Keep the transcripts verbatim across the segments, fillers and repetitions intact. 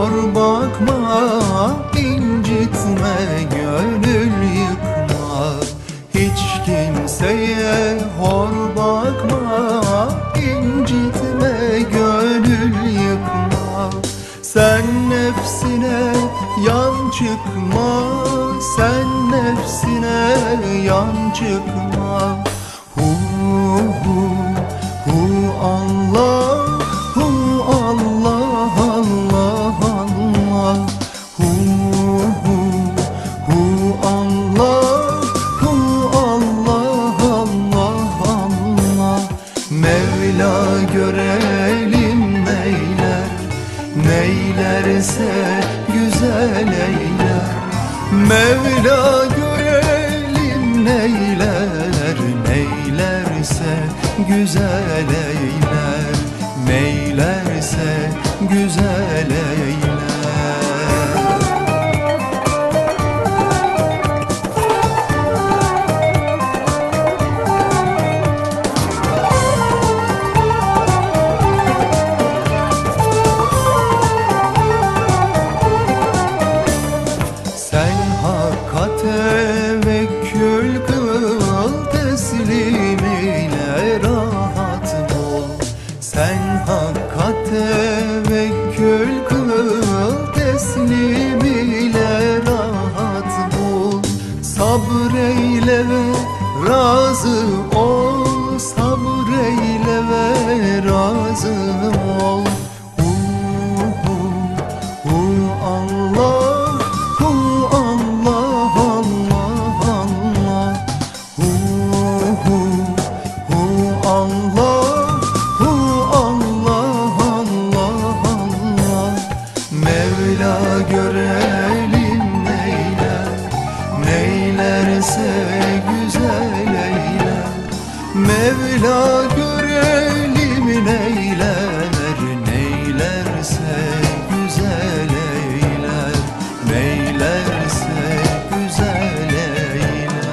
hor bakma, incitme, gönül yıkma. Hiç kimseye hor bakma, incitme, gönül yıkma. Sen nefsine yan çıkma, sen nefsine yan çıkma. Hu hu hu Allah, hu Allah, Allah Allah. Hu hu hu Allah, hu Allah, Allah Allah. Mevla görelim neyler, neylerse güzel eyler. Mevla görelim neyler, neylerse güzel eyler. Neylerse güzel eyler. Sen Hakk'a tevekkül kıl, teslim ile rahat bul. Sen Hakk'a tevekkül kıl, teslim ile rahat bul. Sabreyle ve razı ol, sabreyle ve razı ol. Hu hu hu Allah, hu Allah, Allah Allah. Hu hu hu Allah, hu Allah, Allah Allah. Mevla görelim neyler, neylerse güzel eyler. Mevla görelim neyler, neylerse güzel eyler. Neylerse güzel eyler.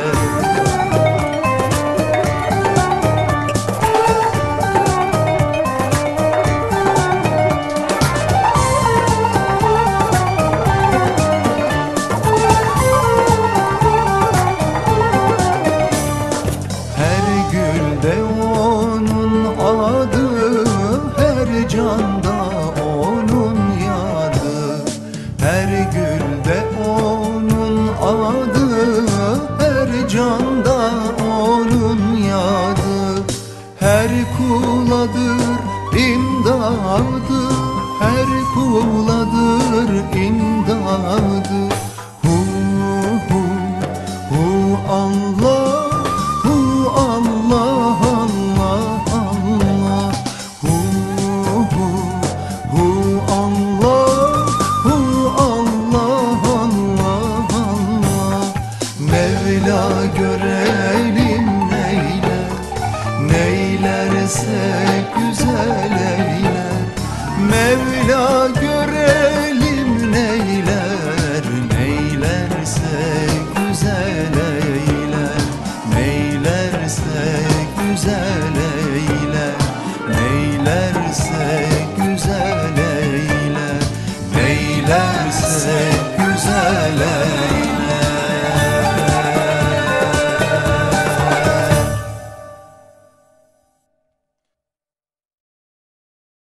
Her gülde onun adı, her canda onun yadı. Her gülde onun adı, her canda onun yadı. Her kuladır imdadı, her kuladır imdadı. Hu hu hu Allah, hu Allah, Allah Allah. Hu hu hu Allah, hu Allah, Allah Allah. Mevla görelim neyler, neylerse güzel eyler. Mevla görelim